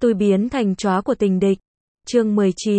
Tôi biến thành chó của tình địch. Chương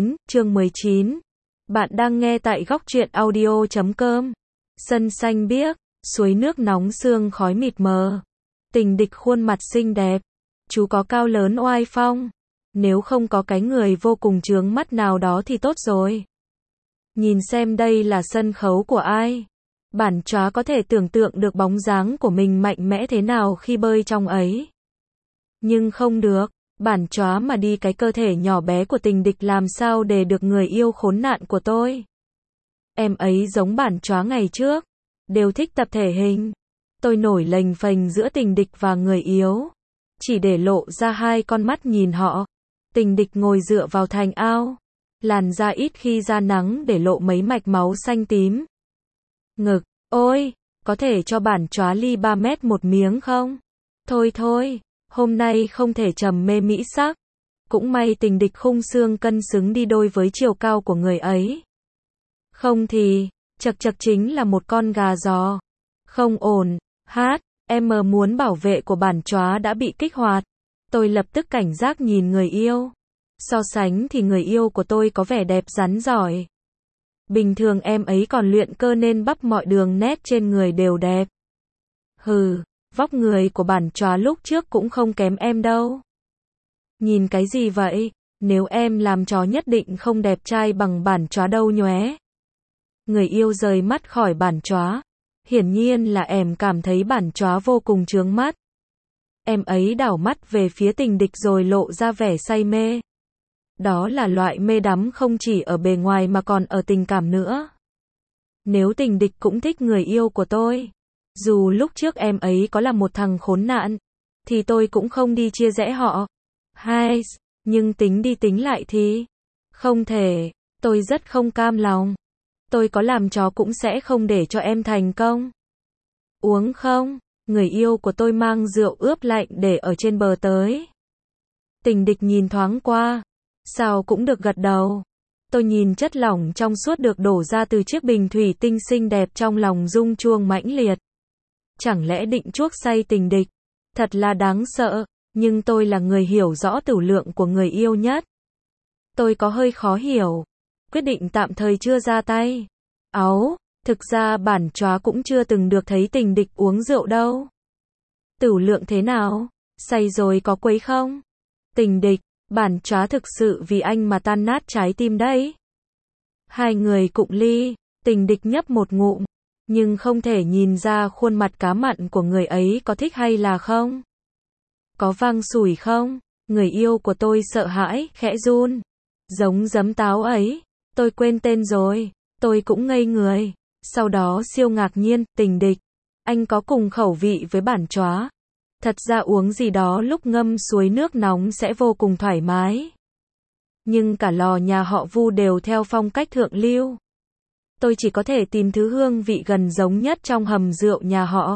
19. Bạn đang nghe tại góc truyện audio.com. Sân xanh biếc, suối nước nóng sương khói mịt mờ. Tình địch khuôn mặt xinh đẹp. Chú có cao lớn oai phong. Nếu không có cái người vô cùng chướng mắt nào đó thì tốt rồi. Nhìn xem đây là sân khấu của ai. Bản chó có thể tưởng tượng được bóng dáng của mình mạnh mẽ thế nào khi bơi trong ấy. Nhưng không được. Bản chó mà đi cái cơ thể nhỏ bé của tình địch làm sao để được người yêu khốn nạn của tôi. Em ấy giống bản chó ngày trước. Đều thích tập thể hình. Tôi nổi lềnh phềnh giữa tình địch và người yếu. Chỉ để lộ ra hai con mắt nhìn họ. Tình địch ngồi dựa vào thành ao. Làn da ít khi ra nắng để lộ mấy mạch máu xanh tím. Ngực, ôi, có thể cho bản chó ly 3 mét một miếng không? Thôi, hôm nay không thể trầm mê mỹ sắc. Cũng may tình địch khung xương cân xứng đi đôi với chiều cao của người ấy. Không thì, chật chính là một con gà giò. Không ổn, em muốn bảo vệ của bản chó đã bị kích hoạt. Tôi lập tức cảnh giác nhìn người yêu. So sánh thì người yêu của tôi có vẻ đẹp rắn giỏi. Bình thường em ấy còn luyện cơ nên bắp mọi đường nét trên người đều đẹp. Vóc người của bản chó lúc trước cũng không kém em đâu. Nhìn cái gì vậy? Nếu em làm chó nhất định không đẹp trai bằng bản chó đâu nhóe. Người yêu rời mắt khỏi bản chó. Hiển nhiên là em cảm thấy bản chó vô cùng chướng mắt. Em ấy đảo mắt về phía tình địch rồi lộ ra vẻ say mê. Đó là loại mê đắm không chỉ ở bề ngoài mà còn ở tình cảm nữa. Nếu tình địch cũng thích người yêu của tôi, dù lúc trước em ấy có là một thằng khốn nạn, thì tôi cũng không đi chia rẽ họ. Nhưng tính đi tính lại thì không thể, tôi rất không cam lòng. Tôi có làm chó cũng sẽ không để cho em thành công. Uống không? Người yêu của tôi mang rượu ướp lạnh để ở trên bờ tới. Tình địch nhìn thoáng qua. Sao cũng được gật đầu. Tôi nhìn chất lỏng trong suốt được đổ ra từ chiếc bình thủy tinh xinh đẹp trong lòng rung chuông mãnh liệt. Chẳng lẽ định chuốc say tình địch? Thật là đáng sợ, nhưng tôi là người hiểu rõ tửu lượng của người yêu nhất. Tôi có hơi khó hiểu. Quyết định tạm thời chưa ra tay. Thực ra bản chó cũng chưa từng được thấy tình địch uống rượu đâu. Tửu lượng thế nào? Say rồi có quấy không? Tình địch, bản chó thực sự vì anh mà tan nát trái tim đấy. Hai người cụng ly, tình địch nhấp một ngụm, nhưng không thể nhìn ra khuôn mặt cá mặn của người ấy có thích hay là không. Có vang sủi không? Người yêu của tôi sợ hãi, khẽ run. Giống giấm táo ấy, tôi quên tên rồi, tôi cũng ngây người. Sau đó siêu ngạc nhiên, tình địch, anh có cùng khẩu vị với bản chó. Thật ra uống gì đó lúc ngâm suối nước nóng sẽ vô cùng thoải mái. Nhưng cả lò nhà họ Vu đều theo phong cách thượng lưu. Tôi chỉ có thể tìm thứ hương vị gần giống nhất trong hầm rượu nhà họ.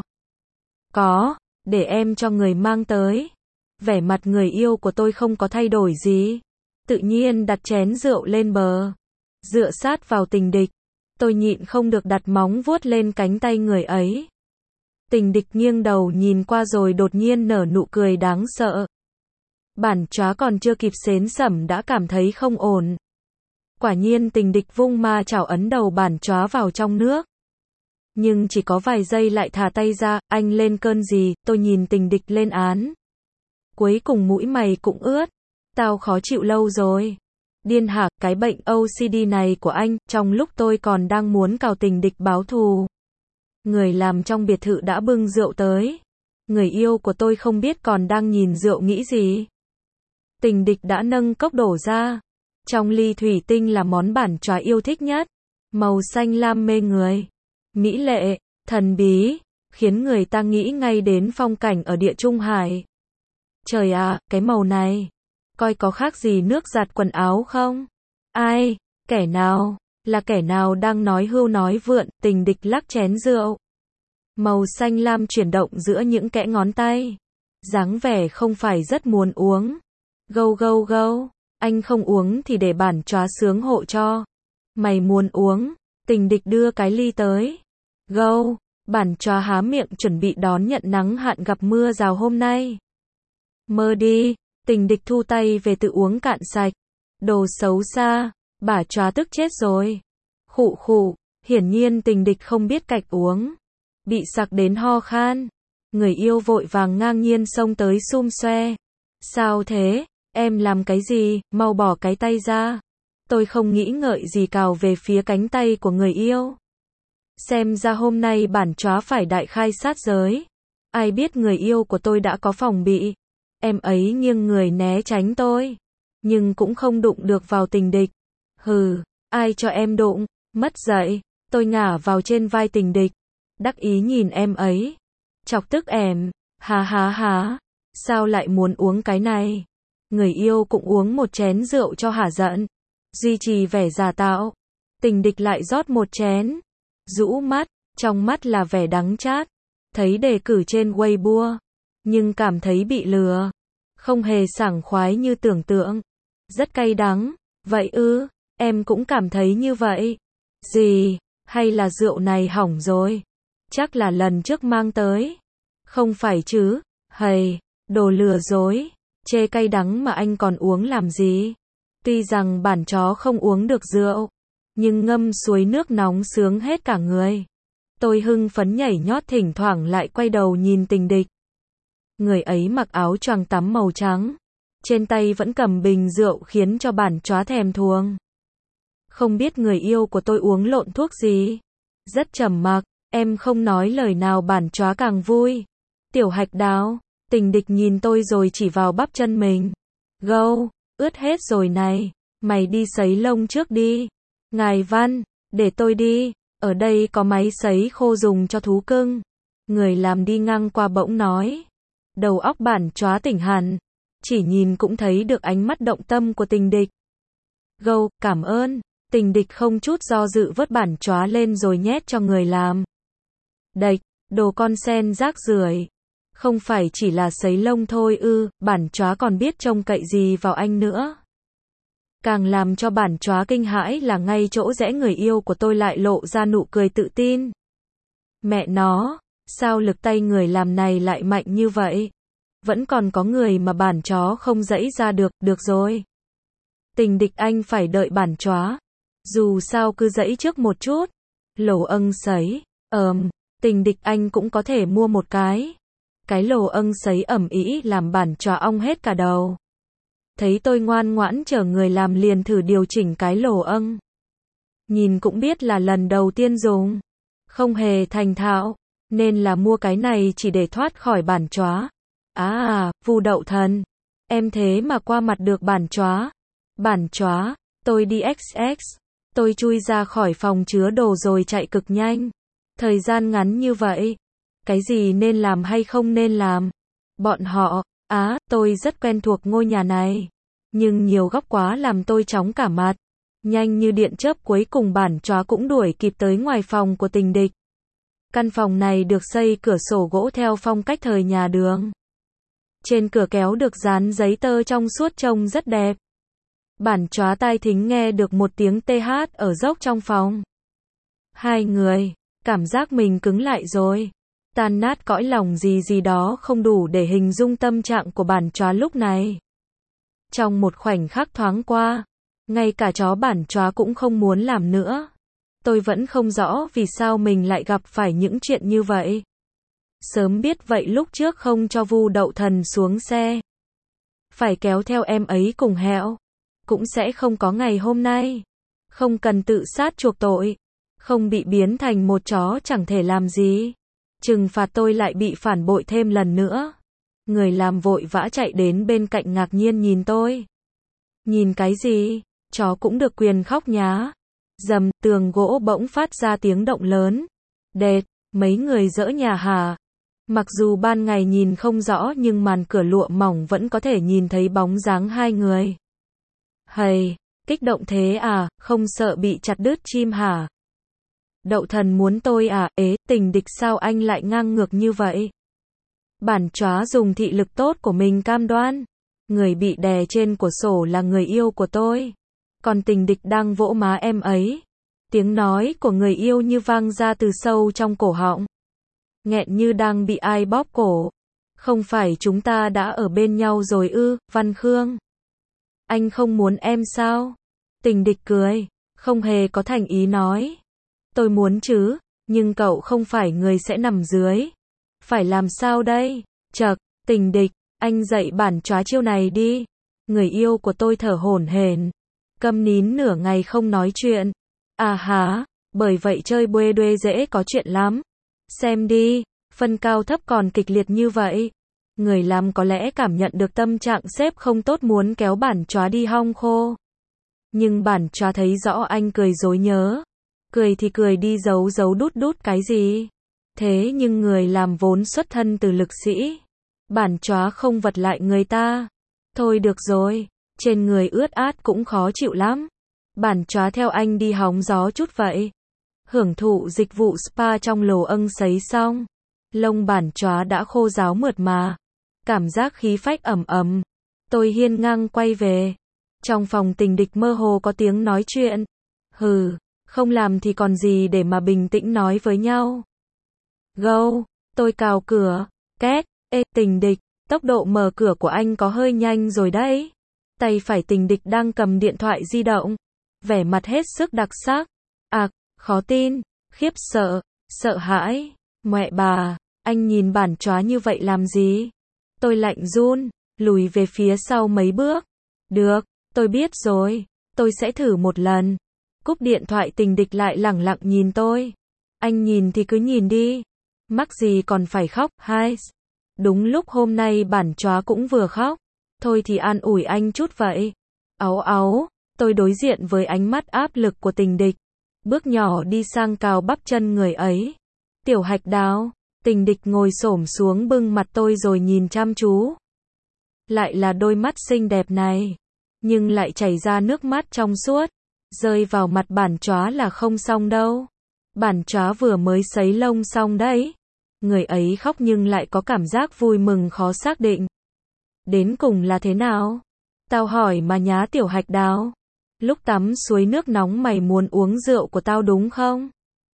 Có, để em cho người mang tới. Vẻ mặt người yêu của tôi không có thay đổi gì. Tự nhiên đặt chén rượu lên bờ. Dựa sát vào tình địch. Tôi nhịn không được đặt móng vuốt lên cánh tay người ấy. Tình địch nghiêng đầu nhìn qua rồi đột nhiên nở nụ cười đáng sợ. Bản chó còn chưa kịp xến xẩm đã cảm thấy không ổn. Quả nhiên tình địch vung ma chảo ấn đầu bản chó vào trong nước. Nhưng chỉ có vài giây lại thả tay ra, anh lên cơn gì, tôi nhìn tình địch lên án. Cuối cùng mũi mày cũng ướt. Tao khó chịu lâu rồi. Điên hả, cái bệnh OCD này của anh, trong lúc tôi còn đang muốn cào tình địch báo thù. Người làm trong biệt thự đã bưng rượu tới. Người yêu của tôi không biết còn đang nhìn rượu nghĩ gì. Tình địch đã nâng cốc đổ ra. Trong ly thủy tinh là món bản chó yêu thích nhất. Màu xanh lam mê người. Mỹ lệ, thần bí, khiến người ta nghĩ ngay đến phong cảnh ở Địa Trung Hải. Trời ạ, cái màu này. Coi có khác gì nước giặt quần áo không? Ai? Kẻ nào? Là kẻ nào đang nói hưu nói vượn? Tình địch lắc chén rượu. Màu xanh lam chuyển động giữa những kẽ ngón tay. Dáng vẻ không phải rất muốn uống. Gâu. Anh không uống thì để bản chó sướng hộ cho. Mày muốn uống. Tình địch đưa cái ly tới. Gâu. Bản chó há miệng chuẩn bị đón nhận nắng hạn gặp mưa rào hôm nay. Mơ đi. Tình địch thu tay về tự uống cạn sạch. Đồ xấu xa, bả chóa tức chết rồi. Khụ khụ, hiển nhiên tình địch không biết cách uống. Bị sặc đến ho khan. Người yêu vội vàng ngang nhiên xông tới xum xoe. Sao thế, em làm cái gì, mau bỏ cái tay ra. Tôi không nghĩ ngợi gì cào về phía cánh tay của người yêu. Xem ra hôm nay bản chóa phải đại khai sát giới. Ai biết người yêu của tôi đã có phòng bị. Em ấy nghiêng người né tránh tôi. Nhưng cũng không đụng được vào tình địch. Hừ, ai cho em đụng, mất dạy. Tôi ngả vào trên vai tình địch. Đắc ý nhìn em ấy. Chọc tức em, há, sao lại muốn uống cái này? Người yêu cũng uống một chén rượu cho hả giận. Duy trì vẻ giả tạo. Tình địch lại rót một chén. Rũ mắt, trong mắt là vẻ đắng chát. Thấy đề cử trên Weibo, nhưng cảm thấy bị lừa. Không hề sảng khoái như tưởng tượng. Rất cay đắng. Vậy ư, em cũng cảm thấy như vậy. Gì, hay là rượu này hỏng rồi? Chắc là lần trước mang tới. Không phải chứ, hầy, đồ lừa dối. Chê cay đắng mà anh còn uống làm gì? Tuy rằng bản chó không uống được rượu, nhưng ngâm suối nước nóng sướng hết cả người. Tôi hưng phấn nhảy nhót thỉnh thoảng lại quay đầu nhìn tình địch. Người ấy mặc áo choàng tắm màu trắng. Trên tay vẫn cầm bình rượu khiến cho bản chó thèm thuồng. Không biết người yêu của tôi uống lộn thuốc gì. Rất trầm mặc, em không nói lời nào bản chó càng vui. Tiểu Hạch Đào, tình địch nhìn tôi rồi chỉ vào bắp chân mình. Gâu, ướt hết rồi này, mày đi sấy lông trước đi. Ngài Văn, để tôi đi, ở đây có máy sấy khô dùng cho thú cưng. Người làm đi ngang qua bỗng nói. Đầu óc bản chó tỉnh hẳn, chỉ nhìn cũng thấy được ánh mắt động tâm của tình địch. Gâu, cảm ơn. Tình địch không chút do dự vớt bản chó lên rồi nhét cho người làm. Đệch, đồ con sen rác rưởi. Không phải chỉ là sấy lông thôi ư, bản chó còn biết trông cậy gì vào anh nữa. Càng làm cho bản chó kinh hãi là ngay chỗ rẽ người yêu của tôi lại lộ ra nụ cười tự tin. Mẹ nó, sao lực tay người làm này lại mạnh như vậy? Vẫn còn có người mà bản chó không dẫy ra được, được rồi. Tình địch anh phải đợi bản chó. Dù sao cứ dẫy trước một chút. Lồ âng sấy, tình địch anh cũng có thể mua một cái. Cái lồ âng sấy ẩm ĩ làm bản chó ong hết cả đầu. Thấy tôi ngoan ngoãn chờ người làm liền thử điều chỉnh cái lồ âng. Nhìn cũng biết là lần đầu tiên dùng. Không hề thành thạo. Nên là mua cái này chỉ để thoát khỏi bản chó. Vu đậu thần. Em thế mà qua mặt được bản chó. Bản chó, tôi đi XX. Tôi chui ra khỏi phòng chứa đồ rồi chạy cực nhanh. Thời gian ngắn như vậy. Cái gì nên làm hay không nên làm? Bọn họ, tôi rất quen thuộc ngôi nhà này. Nhưng nhiều góc quá làm tôi chóng cả mặt. Nhanh như điện chớp cuối cùng bản chó cũng đuổi kịp tới ngoài phòng của tình địch. Căn phòng này được xây cửa sổ gỗ theo phong cách thời nhà Đường. Trên cửa kéo được dán giấy tờ trong suốt trông rất đẹp. Bản chó tai thính nghe được một tiếng TH ở dốc trong phòng. Hai người, cảm giác mình cứng lại rồi. Tan nát cõi lòng gì đó không đủ để hình dung tâm trạng của bản chó lúc này. Trong một khoảnh khắc thoáng qua, ngay cả chó bản chó cũng không muốn làm nữa. Tôi vẫn không rõ vì sao mình lại gặp phải những chuyện như vậy. Sớm biết vậy lúc trước không cho Vu đậu thần xuống xe. Phải kéo theo em ấy cùng hẹo. Cũng sẽ không có ngày hôm nay. Không cần tự sát chuộc tội. Không bị biến thành một chó chẳng thể làm gì. Trừng phạt tôi lại bị phản bội thêm lần nữa. Người làm vội vã chạy đến bên cạnh ngạc nhiên nhìn tôi. Nhìn cái gì? Chó cũng được quyền khóc nhá. Dầm, tường gỗ bỗng phát ra tiếng động lớn. Đệt, mấy người dỡ nhà hả? Mặc dù ban ngày nhìn không rõ nhưng màn cửa lụa mỏng vẫn có thể nhìn thấy bóng dáng hai người. Hầy, kích động thế à, không sợ bị chặt đứt chim hả? Đậu thần muốn tôi à, tình địch sao anh lại ngang ngược như vậy? Bản chó dùng thị lực tốt của mình cam đoan. Người bị đè trên cửa sổ là người yêu của tôi. Còn tình địch đang vỗ má em ấy. Tiếng nói của người yêu như vang ra từ sâu trong cổ họng. Nghẹn như đang bị ai bóp cổ. Không phải chúng ta đã ở bên nhau rồi ư, Văn Khương? Anh không muốn em sao? Tình địch cười, không hề có thành ý nói. Tôi muốn chứ, nhưng cậu không phải người sẽ nằm dưới. Phải làm sao đây? Chậc, Tình địch, anh dạy bản chóa chiêu này đi. Người yêu của tôi thở hổn hển, câm nín nửa ngày không nói chuyện. À hả, bởi vậy chơi buê đuê dễ có chuyện lắm. Xem đi, phân cao thấp còn kịch liệt như vậy. Người làm có lẽ cảm nhận được tâm trạng sếp không tốt muốn kéo bản chóa đi hong khô. Nhưng bản chóa thấy rõ anh cười dối nhớ. Cười thì cười đi giấu giấu đút đút cái gì. Thế nhưng người làm vốn xuất thân từ lực sĩ. Bản chóa không vật lại người ta. Thôi được rồi, trên người ướt át cũng khó chịu lắm. Bản chóa theo anh đi hóng gió chút vậy. Hưởng thụ dịch vụ spa trong lồ âng sấy xong. Lông bản chóa đã khô ráo mượt mà. Cảm giác khí phách ẩm ẩm. Tôi hiên ngang quay về. Trong phòng tình địch mơ hồ có tiếng nói chuyện. Hừ, không làm thì còn gì để mà bình tĩnh nói với nhau. Gâu, tôi cào cửa. Két, ê tình địch, tốc độ mở cửa của anh có hơi nhanh rồi đấy. Tay phải tình địch đang cầm điện thoại di động. Vẻ mặt hết sức đặc sắc. Khó tin, khiếp sợ, sợ hãi. Mẹ bà, anh nhìn bản chóa như vậy làm gì? Tôi lạnh run, lùi về phía sau mấy bước. Được, tôi biết rồi, tôi sẽ thử một lần. Cúp điện thoại tình địch lại lẳng lặng nhìn tôi. Anh nhìn thì cứ nhìn đi. Mắc gì còn phải khóc, hai. Đúng lúc hôm nay bản chóa cũng vừa khóc. Thôi thì an ủi anh chút vậy. Áu áu, tôi đối diện với ánh mắt áp lực của tình địch. Bước nhỏ đi sang cào bắp chân người ấy. Tiểu Hạch Đào, tình địch ngồi xổm xuống bưng mặt tôi rồi nhìn chăm chú. Lại là đôi mắt xinh đẹp này. Nhưng lại chảy ra nước mắt trong suốt. Rơi vào mặt bản chóa là không xong đâu. Bản chóa vừa mới sấy lông xong đấy. Người ấy khóc nhưng lại có cảm giác vui mừng khó xác định. Đến cùng là thế nào? Tao hỏi mà nhá Tiểu Hạch Đào. Lúc tắm suối nước nóng mày muốn uống rượu của tao đúng không?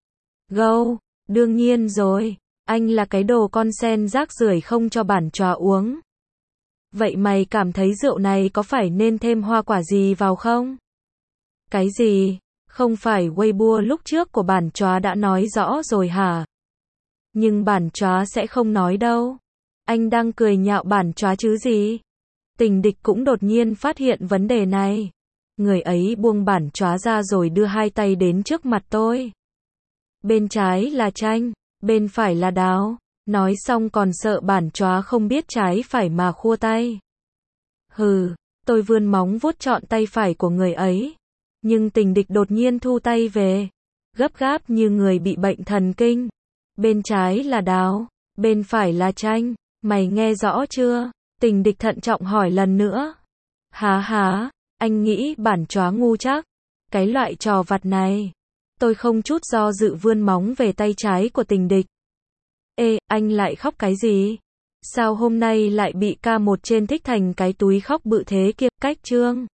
Gâu, đương nhiên rồi. Anh là cái đồ con sen rác rưởi không cho bản chóa uống. Vậy mày cảm thấy rượu này có phải nên thêm hoa quả gì vào không? Cái gì? Không phải Weibo lúc trước của bản chóa đã nói rõ rồi hả? Nhưng bản chóa sẽ không nói đâu. Anh đang cười nhạo bản chóa chứ gì? Tình địch cũng đột nhiên phát hiện vấn đề này. Người ấy buông bản chóa ra rồi đưa hai tay đến trước mặt tôi. Bên trái là Chanh, bên phải là Đào. Nói xong còn sợ bản chóa không biết trái phải mà khua tay. Hừ, tôi vươn móng vuốt chọn tay phải của người ấy. Nhưng tình địch đột nhiên thu tay về. Gấp gáp như người bị bệnh thần kinh. Bên trái là Đào, bên phải là Chanh. Mày nghe rõ chưa? Tình địch thận trọng hỏi lần nữa. Há, anh nghĩ bản chóa ngu chắc. Cái loại trò vặt này. Tôi không chút do dự vươn móng về tay trái của tình địch. Ê, anh lại khóc cái gì? Sao hôm nay lại bị K1 trên thích thành cái túi khóc bự thế kia? Cách chương